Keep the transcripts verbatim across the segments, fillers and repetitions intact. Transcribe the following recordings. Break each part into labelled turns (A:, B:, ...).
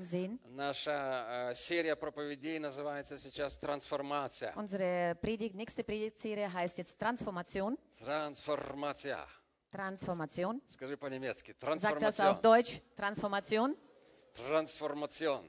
A: sehen.
B: Наша э, серия проповедей называется сейчас «Трансформация».
A: Unsere Predigt, nächste Predigtserie heißt jetzt Transformation.
B: Трансформация.
A: Transformation.
B: Скажи по-немецки.
A: Sag das auf
B: Трансформация.
A: Deutsch. Transformation.
B: Трансформацион.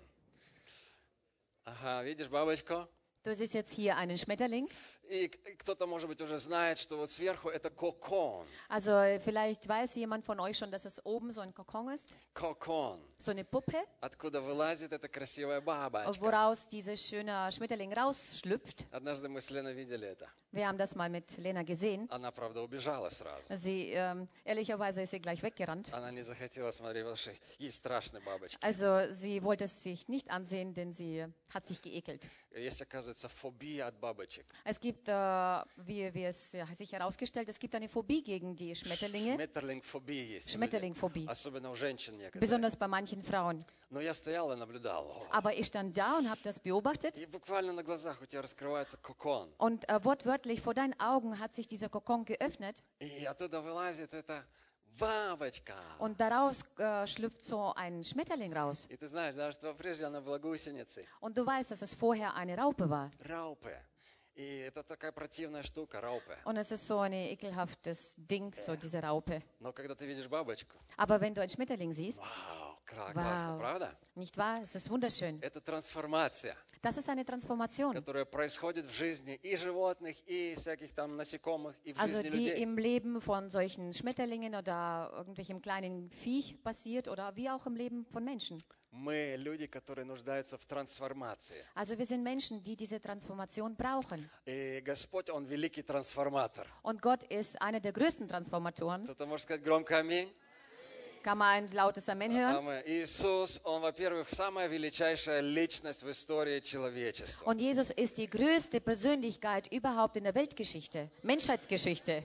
B: Ага, видишь бабочку?
A: Du siehst jetzt hier einen Schmetterling.
B: И кто-то, может быть, уже знает, что вот сверху это кокон.
A: Also vielleicht weiß jemand von euch schon, dass es oben so ein Kokon ist.
B: Кокон.
A: So eine Puppe,
B: Откуда вылазит эта красивая бабочка.
A: woraus dieser schöne Schmetterling rausschlüpft.
B: Однажды мы с Леной видели это.
A: Wir haben das mal mit Lena gesehen.
B: Она, правда, убежала сразу.
A: Sie, ähm, ehrlicherweise ist sie gleich weggerannt.
B: Она не захотела смотреть, потому что ей страшны бабочки.
A: Also sie wollte es sich nicht ansehen, denn sie hat sich geekelt.
B: Есть, оказывается, фобия от бабочек.
A: Es gibt, äh, wie, wie es ja, sich herausgestellt, es gibt eine Phobie gegen die Schmetterlinge.
B: Шметерлинг-фобия есть. у людей.
A: Schmetterlingphobie.
B: Особенно у женщин некоторые.
A: Besonders bei manchen Frauen.
B: Но я стоял и наблюдал. О.
A: Aber ich stand da und habe das beobachtet.
B: И буквально на глазах у тебя раскрывается кокон.
A: Und äh, wortwörtlich vor deinen Augen hat sich dieser Kokon geöffnet.
B: И оттуда вылазит эта бабочка.
A: Und daraus äh, schlüpft so ein Schmetterling raus.
B: И ты знаешь, даже что прежде она была гусеницей.
A: Und du weißt, dass es vorher eine Raupe war.
B: Раупе. И это такая противная штука, раупе.
A: Und es ist so ein ekelhaftes Ding, so diese Raupe.
B: Но когда ты видишь бабочку,
A: Aber wenn du einen Schmetterling siehst,
B: вау, кра- классно,
A: wow,
B: правда?
A: nicht wahr? Es ist wunderschön.
B: Это трансформация,
A: Das ist eine Transformation.
B: которая происходит в жизни и животных, и всяких там насекомых, и в
A: Also
B: жизни
A: die
B: людей.
A: im Leben von solchen Schmetterlingen oder irgendwelchem kleinen Viech passiert oder wie auch im Leben von Menschen.
B: Мы люди, которые нуждаются в трансформации.
A: Also wir sind Menschen, die diese Transformation brauchen.
B: И Господь, Он великий трансформатор.
A: Und Gott ist einer der größten Transformatoren.
B: Кто-то может сказать громко аминь.
A: Kann man ein lautes Amen hören?
B: Аминь. Иисус, Он, во-первых, самая величайшая личность в истории человечества.
A: Und Jesus ist die größte Persönlichkeit überhaupt in der Weltgeschichte, Menschheitsgeschichte.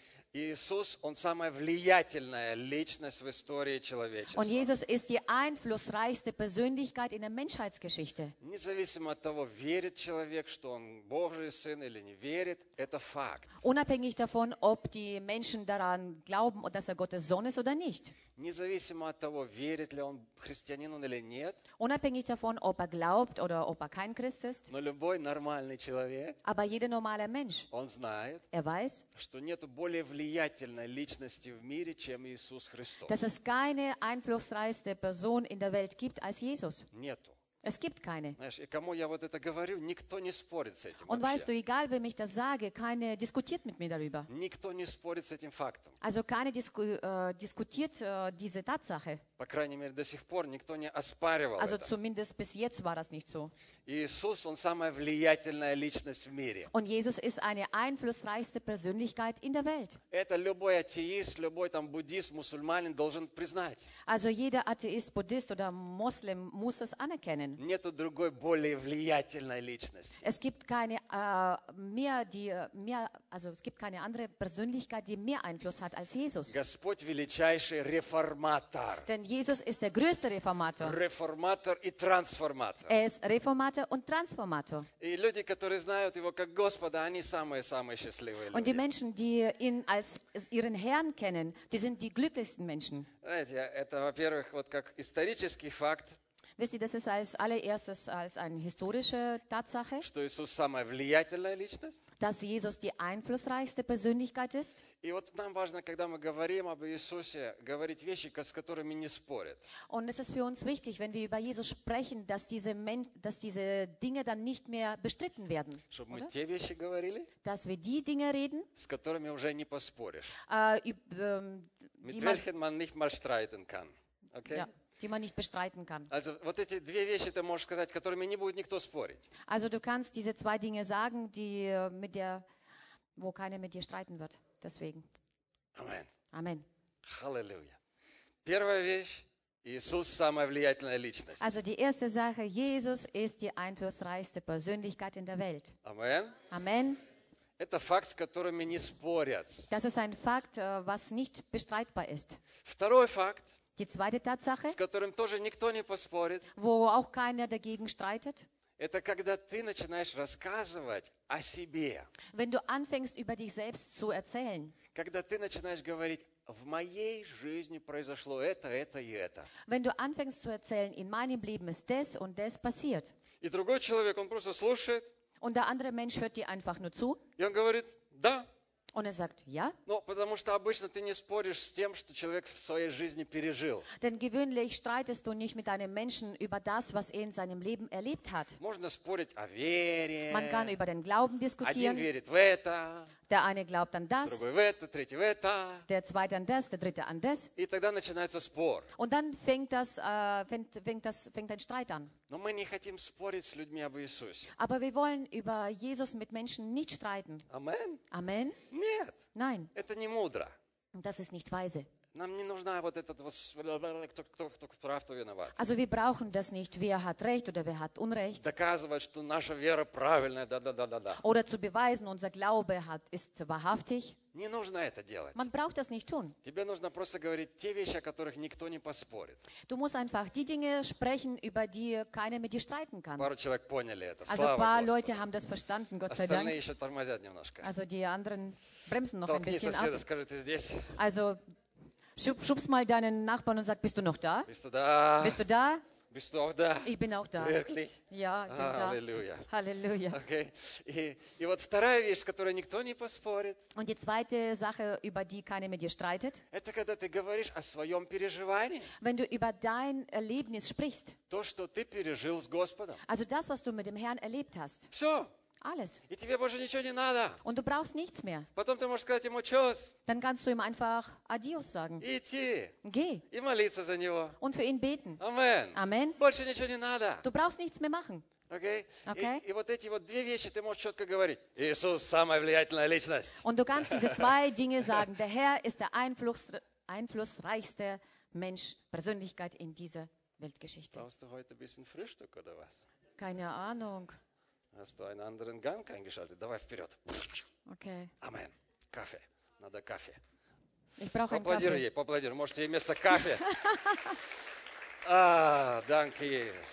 B: Иисус, Он самая влиятельная личность в истории человечества.
A: Und Jesus ist die einflussreichste Persönlichkeit in der Menschheitsgeschichte.
B: Независимо от того, верит человек, что Он Божий Сын или не верит, это факт.
A: Unabhängig davon, ob die Menschen daran glauben, dass er Gottes Sohn ist oder nicht.
B: Независимо от того, верит ли он христианин он или нет,
A: Unabhängig davon, ob er glaubt oder ob er kein Christ ist.
B: но любой нормальный человек,
A: Aber jeder normale Mensch,
B: он знает,
A: er weiß,
B: что нету более влиятельной личности в мире, чем Иисус Христос.
A: dass es keine einflussreichste Person in der Welt gibt als Jesus.
B: Нету.
A: Es gibt keine.
B: Знаешь, и кому я вот это говорю, никто не спорит с этим
A: Und weißt du,
B: вообще.
A: egal wem ich das sage, keine diskutiert mit mir darüber.
B: Никто не спорит с этим фактом.
A: Also keine disku äh, diskutiert äh, diese Tatsache.
B: По крайней мере, до сих пор никто не оспаривал
A: Also
B: это.
A: zumindest bis jetzt war das nicht so.
B: Иисус, Он самая влиятельная личность в мире.
A: Und Jesus ist eine einflussreichste Persönlichkeit in der Welt.
B: Это любой атеист, любой там буддист, мусульманин должен признать.
A: Also jeder Atheist, Buddhist oder Moslem muss es anerkennen.
B: Нету другой более влиятельной личности.
A: Es gibt keine äh, mehr, die äh, mehr, also es gibt keine andere Persönlichkeit, die mehr Einfluss hat als Jesus.
B: Господь величайший реформатор.
A: Denn Jesus ist der größte Reformator.
B: Реформатор и трансформатор.
A: Er ist Reformator und Transformator.
B: И люди, которые знают Его как Господа, они самые-самые счастливые
A: Und die
B: люди.
A: Menschen, die ihn als ihren Herrn kennen, die sind die glücklichsten Menschen.
B: Знаете, это, во-первых, вот как исторический факт,
A: Wisst ihr, das ist als allererstes als eine historische Tatsache,
B: что Иисус самая влиятельная личность.
A: dass Jesus die einflussreichste Persönlichkeit ist.
B: И вот нам важно, когда мы говорим об Иисусе, говорить вещи, с которыми не спорят.
A: Und es ist für uns wichtig, wenn wir über Jesus sprechen, dass diese, Men dass diese Dinge dann nicht mehr bestritten werden.
B: Чтобы мы
A: Oder?
B: те вещи говорили,
A: Dass wir die Dinge reden,
B: с которыми уже не поспоришь.
A: äh, üb, ähm,
B: Mit
A: die, man,
B: welchen man nicht mal streiten kann. Okay?
A: ja, die man nicht bestreiten kann.
B: Also вот эти две вещи ты можешь сказать, которыми не будет никто спорить.
A: Also du kannst diese zwei Dinge sagen, die äh, mit der, wo keiner mit dir streiten wird. Deswegen.
B: Amen.
A: Amen.
B: Аллилуйя. Первая вещь. Иисус самая влиятельная личность.
A: Also die erste Sache, Jesus ist die einflussreichste Persönlichkeit in der Welt.
B: Amen.
A: Amen.
B: Это факт, с которыми не спорят.
A: Das ist ein Fakt, äh, was nicht bestreitbar ist.
B: Второй факт,
A: Die zweite Tatsache,
B: с которым тоже никто не поспорит,
A: wo auch keiner dagegen streitet,
B: это когда ты начинаешь рассказывать о себе.
A: wenn du anfängst, über dich selbst zu erzählen,
B: Когда ты начинаешь говорить в моей жизни произошло это, это и это.
A: Wenn du anfängst zu erzählen, in meinem Leben ist das und das passiert.
B: И другой человек, он просто слушает,
A: Und der andere Mensch hört dir einfach nur zu
B: и он говорит, да.
A: und er sagt, ja.
B: Ну, потому что обычно ты не споришь с тем, что человек в своей жизни пережил.
A: Denn gewöhnlich streitest du nicht mit einem Menschen über das, was er in seinem Leben erlebt hat.
B: Можно спорить о вере.
A: Man kann über den Glauben
B: Один
A: diskutieren.
B: верит в это,
A: Der eine glaubt an das,
B: другой в это, третий в это.
A: der zweite an das, der dritte an das.
B: И тогда начинается спор.
A: Und dann fängt, das, äh, fängt, fängt, das, fängt ein Streit an.
B: Но мы не хотим спорить с людьми об Иисусе.
A: Aber wir wollen über Jesus mit Menschen nicht streiten.
B: Амен?
A: Amen?
B: Нет,
A: Nein,
B: это не мудро.
A: das ist nicht weise.
B: Нам не нужна вот этот вот, с- кто, кто, кто прав, кто виноват.
A: Also wir brauchen das nicht, wer hat Recht oder wer hat Unrecht.
B: Доказывать, что наша вера правильная, да-да-да-да-да.
A: Oder zu beweisen, unser Glaube hat, ist wahrhaftig.
B: Не нужно это делать.
A: Man braucht das nicht tun.
B: Тебе нужно просто говорить те вещи, о которых никто не поспорит.
A: Du musst einfach die Dinge sprechen, über die keiner mit dir streiten kann.
B: Пару человек поняли это.
A: Also ein
B: Слава
A: paar
B: Господу.
A: Leute haben das verstanden, Gott sei
B: Остальные
A: Dank.
B: еще тормозят немножко.
A: Also die anderen bremsen noch ein
B: Толкни
A: bisschen
B: соседа,
A: ab.
B: скажи, ты здесь?
A: Also schub, schubst mal deinen Nachbarn und sag, bist du noch da?
B: Bist du da?
A: Bist du da?
B: Bist du auch da?
A: Ich bin auch da.
B: Wirklich?
A: Ja, ich bin da.
B: Аллилуйя.
A: Halleluja.
B: Окей. И, и вот вторая вещь, с которой никто не поспорит,
A: Und die zweite Sache, über die keiner mit dir streitet,
B: это когда ты говоришь о своем переживании.
A: wenn du über dein Erlebnis sprichst.
B: То, что ты пережил с Господом.
A: Also das, was du mit dem Herrn erlebt hast.
B: Все.
A: Alles.
B: И тебе больше ничего не надо.
A: Und du brauchst nichts mehr.
B: Потом ты можешь сказать ему чёс,
A: Dann kannst du ihm einfach Adios sagen.
B: и идти,
A: Geh
B: и молиться за него.
A: und für ihn beten.
B: Амен.
A: Amen.
B: Больше ничего не надо.
A: Du brauchst nichts mehr machen.
B: Окей?
A: Окей.
B: И, и вот эти вот две вещи ты можешь четко говорить. Иисус самая влиятельная личность.
A: Und du kannst diese zwei Dinge sagen. Der Herr ist der Einfluss, einflussreichste Mensch, Persönlichkeit in dieser Weltgeschichte.
B: Brauchst du heute ein bisschen Frühstück oder was?
A: Keine Ahnung.
B: Hast du einen anderen Gang eingeschaltet? Давай вперед.
A: Okay.
B: Амен. Кафе. Надо кафе.
A: Ich brauche einen
B: Поаплодируй
A: Kaffee.
B: ей, поаплодируй. Может, ей вместо кафе? А, danke, Jesus.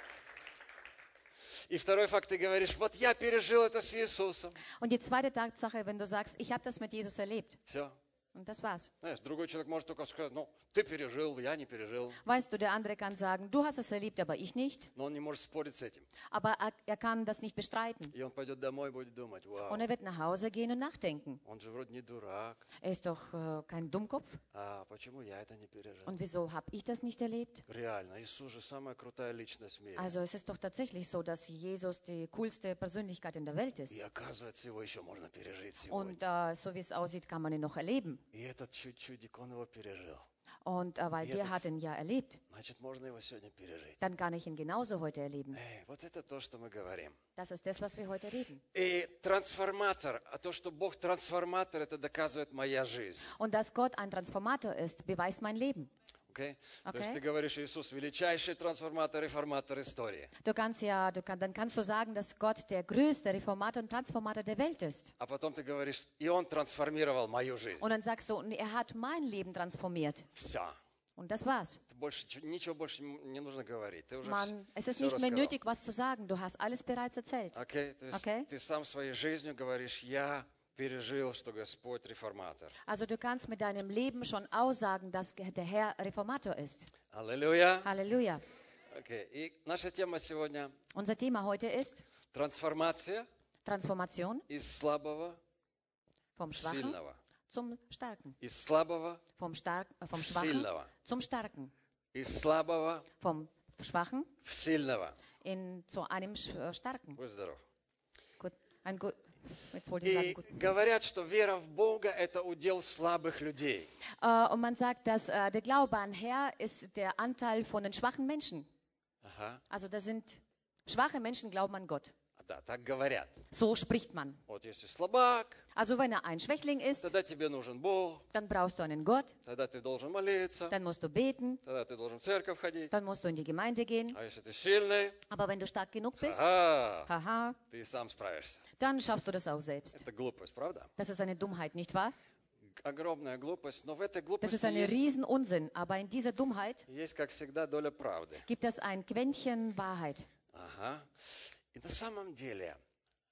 B: И второй факт, ты говоришь, вот я пережил это с Иисусом.
A: Und die zweite Tatsache, wenn du sagst, ich habe das mit Jesus erlebt.
B: Все.
A: Und das war's.
B: Знаешь, другой человек может только сказать, ну, ты пережил, я не пережил.
A: Weißt du, der andere kann sagen, du hast es erlebt, aber ich nicht.
B: Но он не может спорить с этим.
A: Aber er, er kann das nicht bestreiten.
B: И он пойдет домой и будет думать, вау,
A: Und er wird nach Hause gehen und nachdenken.
B: он же вроде не дурак.
A: Er ist doch äh, kein Dummkopf.
B: А почему я это не пережил?
A: Und wieso habe ich das nicht erlebt?
B: Реально, Иисус же самая крутая личность в мире.
A: Also es ist doch tatsächlich so, dass Jesus die coolste Persönlichkeit in der Welt ist.
B: И оказывается, его еще можно пережить сегодня.
A: Und äh, so wie es aussieht, kann man ihn noch erleben.
B: И этот чудик, он его пережил.
A: Und äh, weil
B: Ja,
A: der
B: das-
A: hat ihn ja erlebt,
B: Значит, можно его сегодня пережить.
A: dann kann ich ihn genauso heute erleben.
B: Эй, вот это то, что мы говорим.
A: Das ist das, was wir heute reden.
B: И трансформатор, а то, что Бог трансформатор, это доказывает моя жизнь.
A: Und dass Gott ein Transformator ist, beweist mein Leben.
B: Okay? То
A: Okay.
B: есть ты говоришь, Иисус величайший трансформатор, реформатор истории.
A: Du kannst ja, du kann, dann kannst du sagen, dass Gott der größte Reformator und Transformator der Welt ist.
B: А потом ты говоришь, и Он трансформировал мою жизнь.
A: Und dann sagst du, und er hat mein Leben transformiert.
B: Все.
A: Und das war's.
B: Больше, ничего больше не нужно говорить. Ты уже
A: Mann, es ist
B: всё
A: nicht mehr
B: рассказал.
A: nötig, was zu sagen. Du hast alles bereits erzählt.
B: Окей? То есть
A: Окей.
B: ты сам своей жизнью говоришь, я пережил, что Господь реформатор.
A: Also du kannst mit deinem Leben schon aussagen, dass der Herr Reformator ist.
B: Аллилуйя.
A: Halleluja.
B: Окей. И наша тема сегодня
A: Unser Thema heute ist
B: трансформация
A: Transformation
B: из слабого
A: vom
B: в
A: Schwachen
B: сильного.
A: zum Starken.
B: Из слабого
A: Vom, Stark, äh, vom
B: в
A: Schwachen
B: сильного.
A: zum Starken.
B: Из слабого
A: Vom Schwachen
B: в сильного.
A: in, zu einem Sch- äh, Starken.
B: Будь здоров.
A: Gut, ein gut, jetzt wollte ich sagen,
B: И
A: gut.
B: говорят, что вера в Бога – это удел слабых людей.
A: Äh, und man sagt, dass äh, der Glaube an Herr ist der Anteil von den schwachen Menschen.
B: Ага.
A: Also das sind schwache Menschen, glauben an Gott.
B: Да, так говорят.
A: So spricht man.
B: Вот если слабак,
A: Also wenn er ein Schwächling ist,
B: тогда тебе нужен Бог,
A: dann brauchst du einen Gott,
B: тогда ты должен молиться,
A: dann musst du beten,
B: тогда ты должен в церковь ходить.
A: dann musst du in die Gemeinde gehen.
B: А если ты сильный,
A: Aber wenn du stark genug bist,
B: ага,
A: haha,
B: ты сам справишься.
A: dann schaffst du das auch selbst.
B: Это глупость, правда?
A: Das ist eine Dummheit, nicht wahr?
B: Огромная глупость, но в этой
A: Das
B: глупости
A: ist ein
B: есть,
A: Riesenunsinn. Aber in dieser Dummheit
B: есть, как всегда, доля правды.
A: gibt es ein Quäntchen Wahrheit.
B: Ага. И на самом деле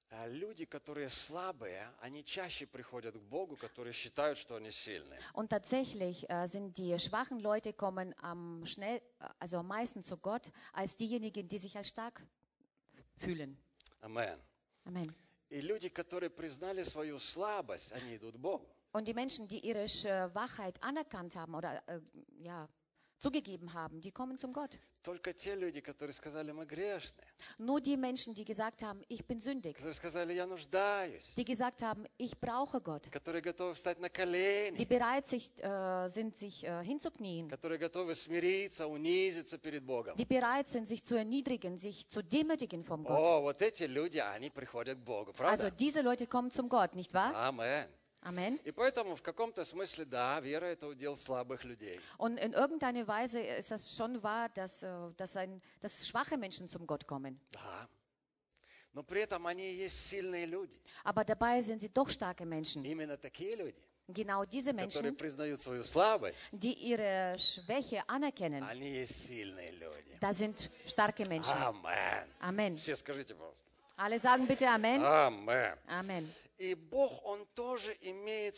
B: А люди, которые слабые, они чаще приходят к Богу, которые считают, что они сильные.
A: Und tatsächlich äh, sind die schwachen Leute kommen am schnell, äh, also am meisten zu Gott, als diejenigen, die sich als stark fühlen.
B: Амен.
A: Amen.
B: И люди, которые признали свою слабость, они идут к Богу.
A: Und die Menschen, die ihre Schwachheit anerkannt haben oder äh, ja, zugegeben haben, die kommen zum Gott.
B: Только те люди, которые сказали, мы грешны,
A: Nur die Menschen, die gesagt haben, ich bin sündig,
B: которые сказали, я нуждаюсь,
A: die gesagt haben, ich brauche Gott,
B: которые готовы встать на
A: die
B: колени,
A: bereit sich, äh, sind, sich äh, hinzuknien,
B: которые готовы смириться, унизиться перед Богом.
A: die bereit sind, sich zu erniedrigen, sich zu demütigen vom Gott.
B: О, вот эти люди, они приходят к Богу,
A: Also
B: правда?
A: diese Leute kommen zum Gott, nicht wahr?
B: Амен.
A: Amen.
B: И поэтому в каком-то смысле, да, вера – это удел слабых людей.
A: Und in irgendeiner Weise ist das schon wahr, dass, äh, dass, ein, dass schwache Menschen zum Gott kommen.
B: Да. Но при этом они и есть сильные люди.
A: Aber dabei sind sie doch starke Menschen.
B: Именно такие люди,
A: Genau diese
B: которые
A: Menschen,
B: признают свою слабость,
A: die ihre Schwäche anerkennen,
B: они есть сильные люди.
A: da sind starke Menschen.
B: Амен.
A: Amen.
B: Все скажите, пожалуйста.
A: Alle sagen bitte Amen.
B: Амен.
A: Amen.
B: И Бог, Он тоже имеет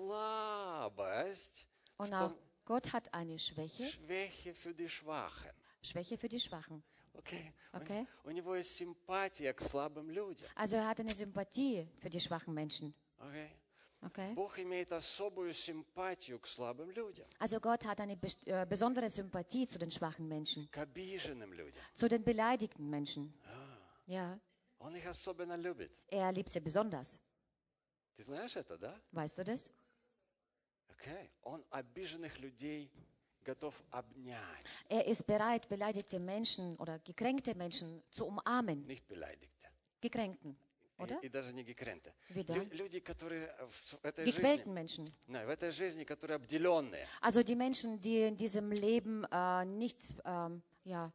B: слабость в
A: Und auch
B: том,
A: Gott hat eine Schwäche,
B: Schwäche für die Schwachen.
A: Schwäche für die Schwachen.
B: Окей?
A: Okay.
B: У него есть симпатия к слабым людям.
A: Also er hat eine Sympathie für die schwachen Menschen.
B: Окей?
A: Okay.
B: Бог имеет особую симпатию к слабым людям,
A: Also Gott hat eine best- äh, besondere Sympathie zu den schwachen Menschen,
B: к обиженным людям.
A: zu den beleidigten Menschen. Ja,
B: Он их особенно любит.
A: er liebt sie besonders.
B: Ты знаешь это, да?
A: Weißt du das?
B: Окей. Он обиженных людей готов обнять.
A: Er ist bereit, beleidigte Menschen oder gekränkte Menschen zu umarmen.
B: Nicht beleidigte.
A: Gekränkten, oder?
B: И, и даже не gekränkte.
A: Wie dann?
B: Лю- люди, которые в этой жизни,
A: Gequälten Menschen.
B: да, в этой жизни, которые обделенные,
A: Also die Menschen, die in diesem Leben äh, nicht, ähm, ja,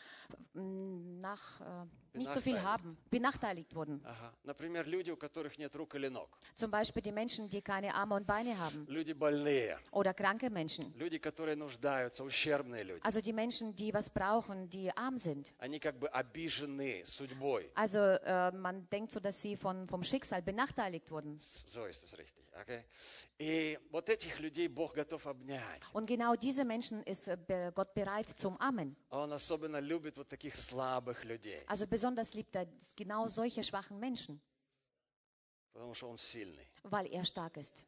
A: m, nach, äh, nicht so viel
B: Benachteiligt.
A: haben, benachteiligt wurden.
B: ага. Например, люди, у которых нет рук или ног,
A: Zum Beispiel die Menschen, die keine Arme und Beine haben.
B: люди больные,
A: Oder kranke Menschen.
B: люди, которые нуждаются, ущербные люди.
A: Also die Menschen, die was brauchen, die arm sind.
B: Они как бы обижены судьбой.
A: Also äh, man denkt so, dass sie von, vom Schicksal benachteiligt wurden.
B: So ist es richtig. Okay? И вот этих людей Бог готов обнять.
A: Und genau diese Menschen ist äh, be- Gott bereit zum Armen.
B: Он особенно любит вот таких слабых людей,
A: Also besonders liebt er genau solche schwachen Menschen,
B: потому что он сильный.
A: weil er stark ist.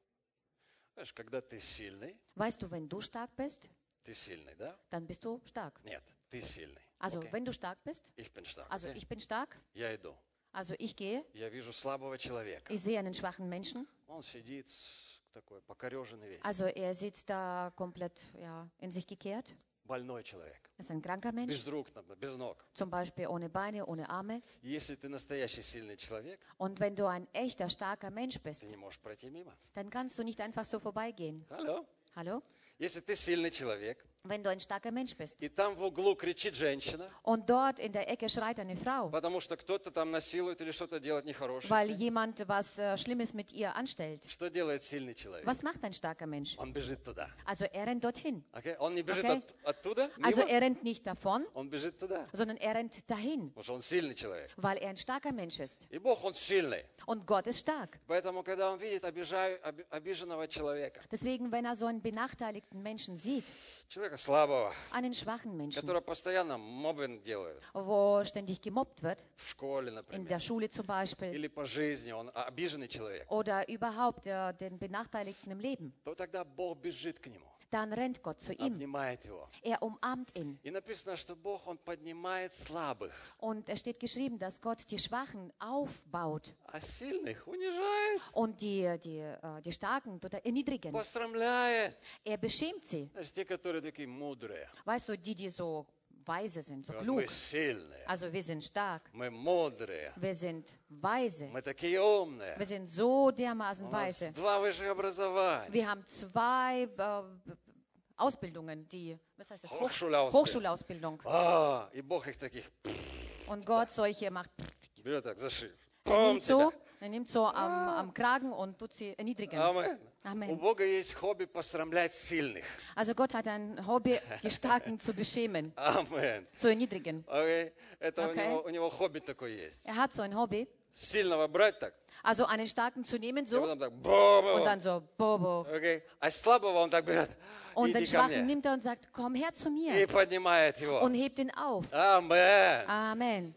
B: Знаешь, когда ты сильный,
A: Weißt du, wenn du stark bist,
B: ты сильный, да?
A: dann bist du stark.
B: Нет, ты сильный.
A: Also
B: Окей?
A: wenn du stark bist,
B: Ich bin stark.
A: also
B: окей?
A: ich bin stark,
B: Я иду.
A: also ich gehe,
B: Я вижу слабого человека.
A: ich sehe einen schwachen Menschen,
B: Он сидит с- такой покореженный весь.
A: also er sitzt da komplett ja, in sich gekehrt,
B: Больной человек.
A: ist ein kranker Mensch,
B: Без рук, например, без ног.
A: zum Beispiel ohne Beine, ohne Arme.
B: И Если ты настоящий сильный человек,
A: Und wenn du ein echter, starker Mensch
B: ты
A: bist,
B: не можешь пройти мимо.
A: dann kannst du nicht einfach so vorbeigehen.
B: Алло?
A: Hallo?
B: Если ты сильный человек,
A: Wenn du ein starker Mensch bist
B: и там в углу кричит женщина,
A: und dort in der Ecke schreit eine Frau,
B: потому что кто-то там насилует или что-то делает нехорошее,
A: weil jemand was äh, Schlimmes mit ihr anstellt.
B: что делает сильный человек?
A: Was macht ein starker Mensch?
B: Он бежит туда.
A: Also er rennt dorthin.
B: Okay? Он не бежит
A: Okay.
B: от- оттуда,
A: Also
B: мимо,
A: er rennt nicht davon,
B: он бежит туда,
A: sondern er rennt dahin,
B: потому что он сильный человек.
A: weil er ein starker Mensch ist.
B: И Бог, он сильный.
A: Und Gott ist stark.
B: Поэтому, когда он видит обижаю- оби- обиженного человека,
A: Deswegen, wenn er so einen benachteiligten Menschen sieht,
B: человека слабого,
A: einen schwachen Menschen,
B: который постоянно мобинг делает,
A: wo ständig gemobbt wird,
B: в школе,
A: in
B: например,
A: der Schule zum Beispiel,
B: или по жизни, он обиженный человек,
A: oder überhaupt äh, den Benachteiligten im Leben,
B: то тогда Бог бежит к нему,
A: dann rennt Gott zu ihm.
B: обнимает его.
A: Er umarmt ihn.
B: И написано, что Бог, он поднимает слабых,
A: Und es steht geschrieben, dass Gott die Schwachen aufbaut
B: а сильных унижает,
A: und die, die, äh, die Starken tut er erniedrigen.
B: посрамляет.
A: Er beschämt sie.
B: Знаешь, те, которые такие мудрые,
A: Weißt du, die, die so weise sind, so
B: вот
A: klug.
B: мы сильные,
A: Also wir sind stark,
B: мы мудрые,
A: wir sind weise,
B: мы такие умные,
A: wir sind so dermaßen
B: у нас
A: weise.
B: два высших образования.
A: Wir haben zwei äh, Ausbildungen, die, was heißt das? Hoch-
B: Hochschulausbildung.
A: Hochschulausbildung.
B: А, и Бог их таких
A: Und Gott solche macht.
B: берет так за шею.
A: Er
B: Пом
A: nimmt so,
B: тебя.
A: er nimmt so am, am Kragen und tut sie erniedrigen.
B: Амен. У
A: Amen.
B: Бога есть хобби посрамлять сильных.
A: Also Gott hat ein Hobby, die Starken zu beschämen,
B: Амен.
A: zu erniedrigen.
B: Окей? Это у,
A: Окей.
B: него, у него хобби такое есть.
A: Er hat so ein Hobby,
B: сильного брать так,
A: Also einen starken zu nehmen
B: и
A: so
B: потом так,
A: und
B: бо-бо-бо.
A: dann so, Bobo.
B: Окей? А слабого он так берет,
A: Und den
B: иди ко
A: Schwachen
B: мне,
A: nimmt er und sagt, komm her zu
B: и
A: mir
B: поднимает его.
A: und hebt ihn auf.
B: Амен.
A: Amen.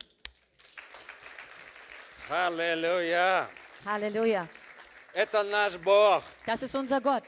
B: Аллилуйя.
A: Halleluja.
B: Это наш Бог.
A: Das ist unser Gott.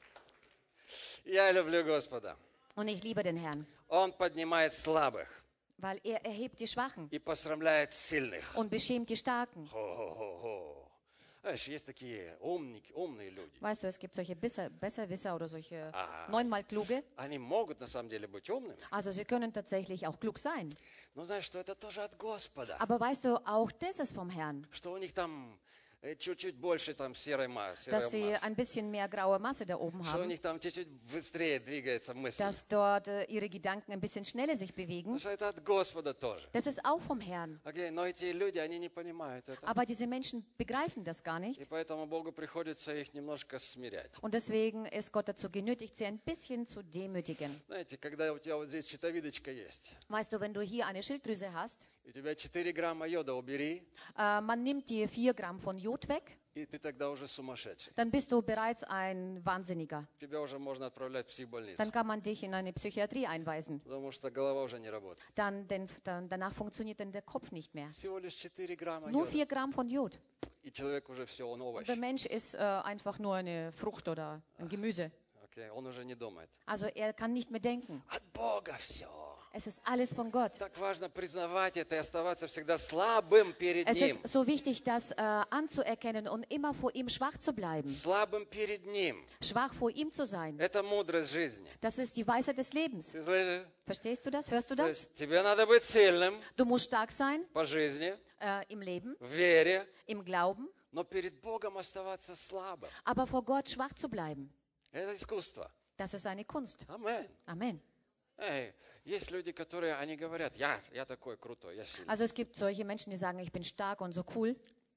B: Я люблю Господа.
A: Und ich liebe den Herrn,
B: Он поднимает слабых
A: weil er erhebt die Schwachen
B: и посрамляет сильных.
A: und beschämt die Starken.
B: Хо-хо-хо-хо. Знаешь, есть такие умники, умные люди.
A: Weißt du, es gibt solche Besser, Besserwisser oder solche
B: Ah.
A: neunmal Kluge.
B: Они могут на самом деле быть умными.
A: Also sie können tatsächlich auch klug sein.
B: Но знаешь, что это тоже от Господа.
A: Aber weißt du, auch das ist vom Herrn,
B: Что у них там э, чуть-чуть больше там серой массы.
A: dass sie ein bisschen mehr graue Masse da oben
B: Что у
A: haben,
B: них там чуть-чуть быстрее двигается мысль.
A: dass dort äh, ihre Gedanken ein bisschen schneller sich bewegen.
B: Потому что это от Господа тоже.
A: Das ist auch vom Herrn.
B: Окей, но эти люди, они не понимают это.
A: Aber diese Menschen begreifen das gar
B: И
A: nicht.
B: поэтому Богу приходится их немножко смирять.
A: Und deswegen ist Gott dazu genötigt, sie ein bisschen zu demütigen.
B: Знаете, когда у тебя вот здесь щитовидочка есть,
A: Weißt du, wenn du hier eine Schilddrüse hast,
B: и у тебя четыре грамма йода убери,
A: äh, man nimmt dir vier Gramm von Jod weg,
B: и ты тогда уже сумасшедший.
A: dann bist du bereits ein Wahnsinniger.
B: Тебя уже можно отправлять в психбольницу,
A: Dann kann man dich in eine Psychiatrie einweisen.
B: потому что голова уже не работает.
A: Dann, denn, dann, danach funktioniert dann der Kopf nicht mehr.
B: Всего лишь четыре грамма
A: Nur
B: йода,
A: vier Gramm von Jod.
B: и человек уже все, он овощ.
A: Und der Mensch ist äh, einfach nur eine Frucht oder ein Gemüse.
B: Окей, он уже не думает.
A: Also er kann nicht mehr denken.
B: От Бога все.
A: Es ist alles von Gott.
B: Так важно признавать это и оставаться всегда слабым перед
A: Es
B: Ним.
A: ist so wichtig, das äh, anzuerkennen und immer vor ihm schwach zu bleiben.
B: Слабым перед Ним.
A: Schwach vor ihm zu sein.
B: Это мудрость жизни.
A: Das ist die Weisheit des Lebens.
B: Ты слышишь?
A: Verstehst du das? Hörst du
B: То
A: das?
B: есть тебе надо быть сильным
A: Du musst stark sein
B: по жизни,
A: äh, im Leben,
B: в вере,
A: im Glauben,
B: но перед Богом оставаться слабым.
A: aber vor Gott schwach zu bleiben.
B: Это искусство.
A: Das ist eine Kunst.
B: Амен.
A: Amen.
B: Эй, есть люди, которые, они говорят, я, я такой крутой, я сильный.
A: Also es gibt solche Menschen, die sagen, ich bin stark und so cool,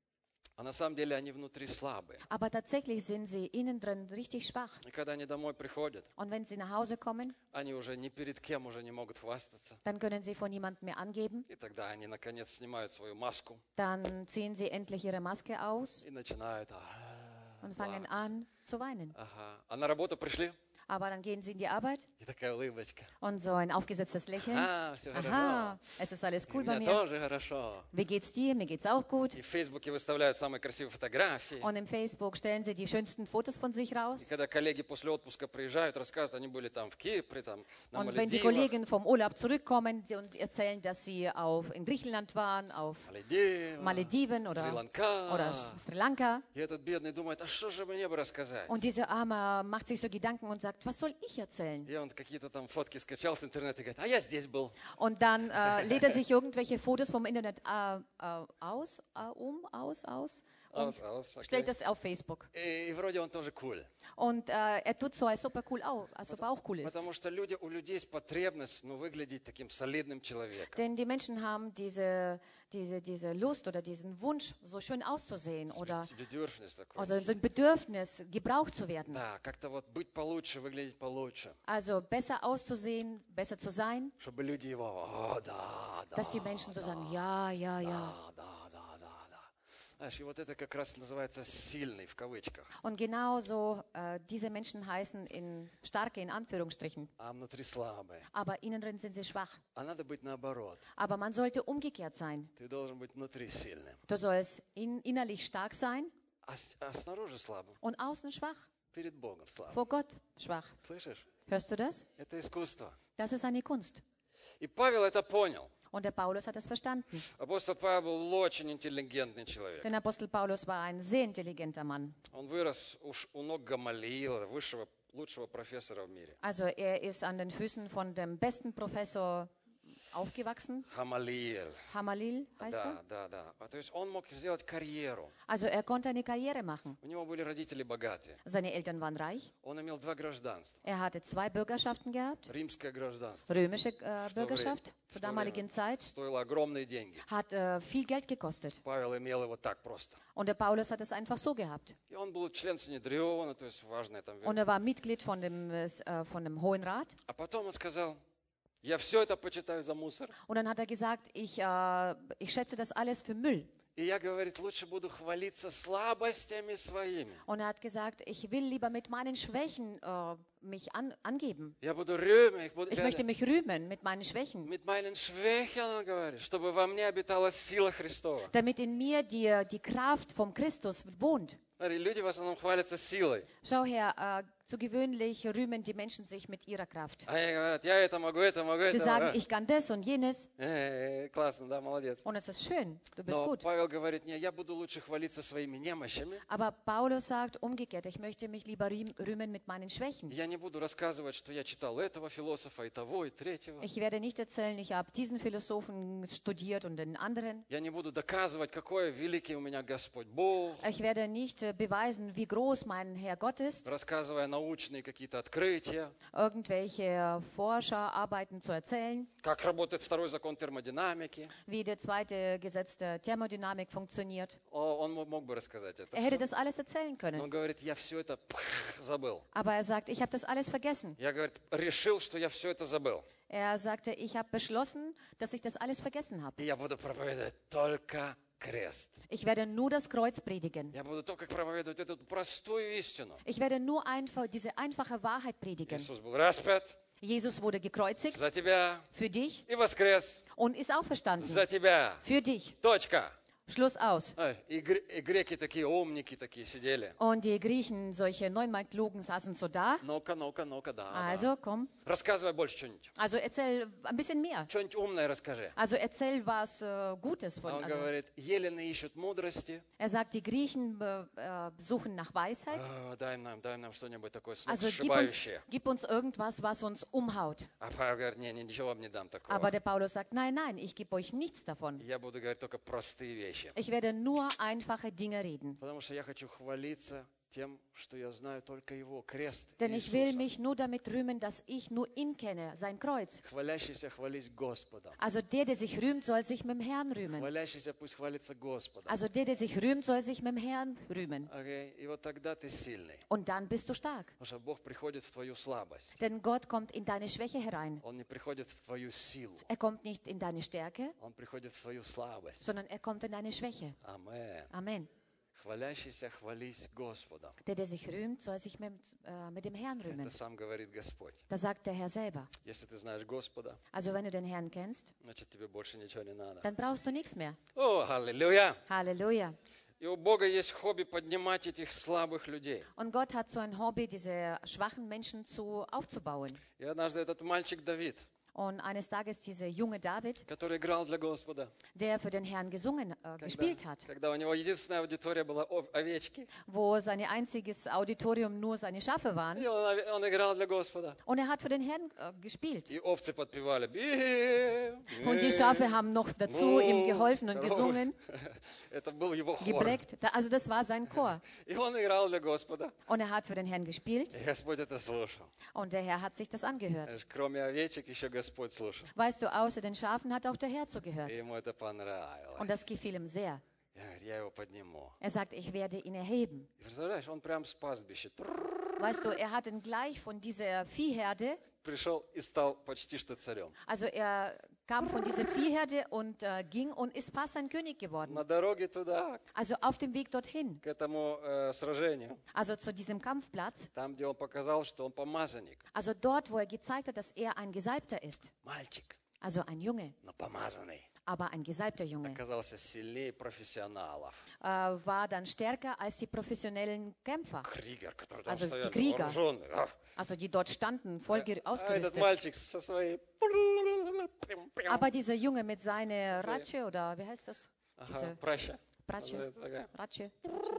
B: А на самом деле они внутри слабые.
A: aber tatsächlich sind sie innen drin richtig schwach.
B: И когда они домой приходят,
A: Und wenn sie nach Hause kommen,
B: они уже ни перед кем уже не могут хвастаться.
A: dann können sie vor niemandem mehr angeben.
B: И тогда они, наконец, снимают свою маску
A: Dann ziehen sie endlich ihre Maske aus
B: и начинают... «А,
A: und fangen an zu weinen.
B: Ага. А на работу пришли,
A: Aber dann gehen sie in die Arbeit
B: и такая улыбочка.
A: und so ein aufgesetztes Lächeln.
B: А, все хорошо.
A: Aha, es ist alles
B: И
A: cool bei
B: мне
A: mir.
B: тоже хорошо.
A: Wie geht's dir? Mir geht's auch gut.
B: И в Фейсбуке выставляют самые красивые фотографии.
A: Und im Facebook stellen sie die schönsten Fotos von sich
B: И
A: raus.
B: когда коллеги после отпуска приезжают, рассказывают, они были там в Кипре, там на
A: Und wenn die
B: Мальдивах.
A: Kollegen vom Urlaub zurückkommen sie uns erzählen, dass sie auf, in Griechenland waren, auf
B: Мальдивы,
A: Malediven oder,
B: Шри-Ланка.
A: oder Sri Lanka.
B: И этот бедный думает, а что же мне бы рассказать?
A: Und dieser Arme macht sich so Gedanken und sagt, was soll ich erzählen?
B: И он какие-то там фотки скачал с интернета и говорит, а я здесь был.
A: Und dann äh, lädt er sich irgendwelche Fotos vom Internet äh, äh, aus, äh, um, aus, aus und
B: Aus, aus, okay.
A: stellt das auf Facebook.
B: И, и вроде он тоже cool.
A: Und äh, er tut so, als ob er cool auch, als ob er auch cool ist.
B: Потому что люди, у людей есть потребность ну, выглядеть таким солидным человеком.
A: Denn die Menschen haben diese, diese, diese Lust oder diesen Wunsch, so schön auszusehen oder
B: Bedürfnis такое.
A: also so ein Bedürfnis, gebraucht zu werden.
B: Да, как-то вот быть получше, выглядеть получше.
A: Also besser auszusehen, besser zu sein,
B: Чтобы люди его, о, да, да,
A: dass die Menschen so sagen, ja, ja, ja.
B: да, да, да, да, да. Знаешь, и вот это как раз называется сильный в кавычках,
A: Und genauso, äh, diese Menschen heißen in starke in Anführungsstrichen,
B: а внутри слабые.
A: aber innen drin sind sie schwach.
B: А надо быть наоборот.
A: Aber man sollte umgekehrt sein.
B: Ты должен быть внутри сильным,
A: Du sollst in, innerlich stark sein
B: а, с- а снаружи слабым,
A: und außen schwach,
B: перед Богом слабым.
A: vor Gott schwach.
B: Слышишь?
A: Hörst du das?
B: Это искусство.
A: Das ist eine Kunst.
B: И Павел это понял.
A: Und der Paulus hat das verstanden.
B: Апостол Павел был очень интеллигентный человек.
A: Denn Apostel Paulus war ein sehr intelligenter Mann.
B: Он вырос уж у ног Гамалиила, высшего, лучшего профессора в мире.
A: Also er ist an den Füßen von dem besten Professor aufgewachsen,
B: Гамалиил.
A: Hamalil, weißt
B: Да,
A: du?
B: да, да. А то есть он мог сделать карьеру.
A: Also er konnte eine Karriere machen.
B: У него были родители богатые.
A: Seine Eltern waren reich.
B: Он имел два гражданства.
A: Er hatte zwei Bürgerschaften gehabt.
B: Римское гражданство.
A: Römische äh, Bürgerschaft zur damaligen Zeit
B: Стоило огромные деньги.
A: hat äh, viel Geld gekostet.
B: Павел имел его так просто.
A: Und der Paulus hat es einfach so gehabt.
B: И он был член Синедриона, то есть важная там
A: Und
B: вера.
A: er war Mitglied von dem, äh, von dem Hohen Rat.
B: А потом он сказал, Я все это почитаю за мусор.
A: Und dann hat er gesagt, ich, äh, ich schätze das alles für Müll.
B: И я, говорит, лучше буду хвалиться слабостями своими.
A: Und er hat gesagt, ich will lieber mit meinen Schwächen äh, mich an, angeben.
B: Я буду рюмить, ich буду,
A: Ich möchte mich rühmen mit meinen Schwächen,
B: mit meinen Schwächen, он говорит, чтобы во мне обитала сила Христова.
A: damit in mir die, die Kraft vom Christus wohnt.
B: Смотри, люди в основном хвалятся силой.
A: Schau her, äh, zu gewöhnlich rühmen die Menschen sich mit ihrer Kraft.
B: Они говорят, я это могу, это могу,
A: Sie
B: это
A: sagen,
B: могу.
A: ich kann das und jenes.
B: Э, Классно, да, молодец.
A: Und es ist schön, du bist
B: Но
A: gut.
B: Павел говорит, не, я буду лучше хвалиться своими немощами.
A: Aber Paulus sagt umgekehrt, ich möchte mich lieber rühm- rühmen mit meinen Schwächen.
B: Я не буду рассказывать, что я читал этого философа, и того, и третьего.
A: Ich werde nicht erzählen, ich habe diesen Philosophen studiert und den anderen.
B: Я не буду доказывать, какой великий у меня Господь Бог,
A: Ich werde nicht äh, beweisen, wie groß mein Herr Gott ist,
B: рассказывая научные какие-то открытия,
A: irgendwelche Forscherarbeiten zu erzählen,
B: как работает второй закон термодинамики.
A: wie der zweite Gesetz der Thermodynamik funktioniert.
B: О, Он мог бы рассказать это
A: Er hätte
B: всё.
A: das alles erzählen
B: Но
A: können.
B: он говорит, я все это пх, забыл.
A: Aber er sagt, ich habe das alles vergessen.
B: Я, говорит, решил, что я все это забыл.
A: Er sagte, ich habe beschlossen, dass ich das alles vergessen habe.
B: И я буду проповедовать только крест.
A: Ich werde nur das Kreuz predigen.
B: Я буду только проповедовать эту простую истину.
A: Ich werde nur einfach diese einfache Wahrheit predigen.
B: Иисус был распят
A: Jesus wurde gekreuzigt
B: за тебя
A: für dich
B: и воскрес
A: und ist auferstanden
B: за тебя.
A: für dich.
B: Точка.
A: Schluss aus.
B: А, И гр- и греки такие умники такие сидели.
A: Und die Griechen, solche neunmal Klugen, saßen so da.
B: Ну-ка, ну-ка, ну-ка, да. да.
A: Also komm,
B: Рассказывай больше что-нибудь.
A: also erzähl ein bisschen mehr.
B: Что-нибудь умное расскажи.
A: Also erzähl was äh, Gutes von.
B: А Он
A: Also,
B: говорит, елены ищут мудрости.
A: er sagt, die Griechen äh, äh, suchen nach Weisheit.
B: А, дай нам, дай нам что-нибудь такое
A: Also gib uns,
B: сногсшибающее.
A: gib uns irgendwas, was uns umhaut.
B: А Павел говорит, не, не, ничего вам не дам такого.
A: Aber der Paulus sagt, nein, nein, ich gebe euch nichts davon.
B: Я буду говорить только простые вещи.
A: Ich werde nur einfache Dinge reden.
B: Потому что я хочу хвалиться тем, что я знаю только Его, крест
A: Denn ich will
B: Иисуса.
A: mich nur damit rühmen, dass ich nur ihn kenne, sein Kreuz.
B: Хвалящийся хвались Господом.
A: Also der, der sich rühmt, soll sich mit dem Herrn rühmen.
B: Хвалящийся пусть хвалится Господом.
A: Also der, der sich rühmt, soll sich mit dem Herrn rühmen.
B: Окей? И вот тогда ты сильный.
A: Und dann bist du stark.
B: Потому что Бог приходит в твою слабость.
A: Denn Gott kommt in deine Schwäche herein.
B: Он не приходит в твою силу.
A: Er kommt nicht in deine Stärke,
B: Он приходит в твою слабость.
A: sondern er kommt in deine Schwäche.
B: Амен.
A: Amen.
B: Хвалящийся хвались Господом.
A: Der, der sich rühmt, soll sich mit, äh, mit dem Herrn rühmen.
B: Это сам говорит Господь.
A: Das sagt der Herr selber.
B: Если ты знаешь Господа,
A: Also wenn du den Herrn kennst,
B: значит тебе больше ничего не надо.
A: dann brauchst du nichts mehr.
B: О, аллилуйя!
A: Halleluja.
B: И у Бога есть хобби поднимать этих слабых людей.
A: Und Gott hat so ein Hobby, diese schwachen Menschen zu, aufzubauen.
B: И однажды этот мальчик Давид,
A: Und eines Tages dieser junge David,
B: который играл для Господа,
A: der für den Herrn gesungen, äh, gespielt hat,
B: когда у него единственная аудитория была ов- овечки,
A: wo sein einziges Auditorium nur seine Schafe waren.
B: и он, он играл для Господа.
A: Und er hat für den Herrn äh, gespielt.
B: И овцы подпевали. «Бе,
A: Und die
B: бе».
A: Schafe haben noch dazu ihm geholfen und gesungen,
B: Это был его хор.
A: gebleckt. Da- Also das war sein Chor.
B: И он играл для Господа.
A: Und er hat für den Herrn gespielt
B: И Господь это слушал.
A: und der Herr hat sich das angehört.
B: Знаешь, Кроме овечек еще Господь слушал.
A: Weißt du, außer den Schafen hat auch der Herr
B: И
A: zugehört.
B: ему это понравилось.
A: Und das gefiel ihm sehr.
B: Я говорю, я его подниму.
A: Er sagt, ich werde ihn erheben.
B: И представляешь, он прям с пастбища трррр,
A: Weißt du, er hat ihn gleich von dieser Viehherde,
B: пришел и стал почти что царем.
A: also er kam von dieser Viehherde und äh, ging und ist fast ein König geworden.
B: На дороге туда,
A: Also auf dem Weg dorthin,
B: к этому э, сражению,
A: also zu diesem Kampfplatz,
B: там, где он показал, что он помазанник.
A: also dort, wo er gezeigt hat, dass er ein Gesalbter ist,
B: Мальчик,
A: also ein Junge,
B: но помазанный.
A: aber ein gesalbter Junge,
B: Оказался сильнее профессионалов.
A: äh, war dann stärker als die professionellen Kämpfer,
B: Кригер, который там
A: Also, die
B: стоял,
A: Krieger.
B: вооруженный. А,
A: also die dort standen, voll ge-
B: а этот
A: ausgerüstet.
B: мальчик со своей...
A: Aber dieser Junge mit seiner Ratsche, oder wie heißt das?
B: Ага,
A: Diese
B: праща.
A: Pratsche,
B: Называется такая.
A: Ratsche.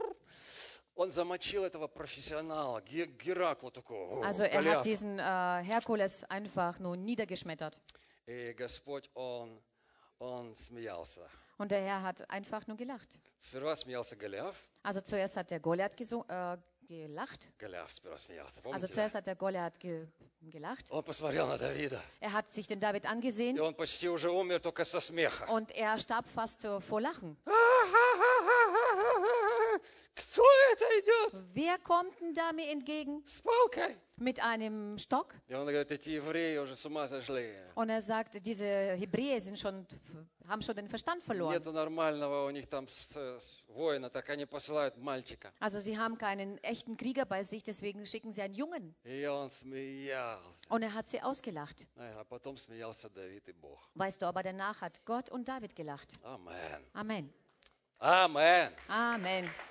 B: Он замочил этого профессионала, Ге- Геракла такого. о,
A: Also er
B: Голиафа.
A: hat diesen äh, Herkules einfach nur niedergeschmettert.
B: И Господь, Он, Он смеялся.
A: Und der Herr hat einfach nur gelacht.
B: Сперва смеялся Голиаф.
A: Also zuerst hat der Goliath gesung, äh, gelacht.
B: Голиаф сперва смеялся,
A: Also
B: помните?
A: zuerst hat der Goliath ge gelacht.
B: Он посмотрел на Давида.
A: Er hat sich den David
B: И
A: angesehen
B: он почти уже умер только со смеха.
A: und er starb fast äh, vor Lachen.
B: Кто это идет?
A: Wer kommt denn da mir entgegen?
B: С палкой.
A: Mit einem Stock?
B: И он говорит, эти евреи уже с ума сошли.
A: Und er sagt, diese Hebräer sind schon, haben schon den Verstand verloren.
B: Нету нормального у них там с- с- воина, так они посылают мальчика.
A: Also sie haben keinen echten Krieger bei sich, deswegen schicken sie einen Jungen.
B: И он смеялся.
A: Und er hat sie ausgelacht.
B: А потом смеялся Давид и Бог.
A: Weißt du, aber danach hat Gott und David gelacht.
B: Амен.
A: Amen.
B: Амен.
A: Amen.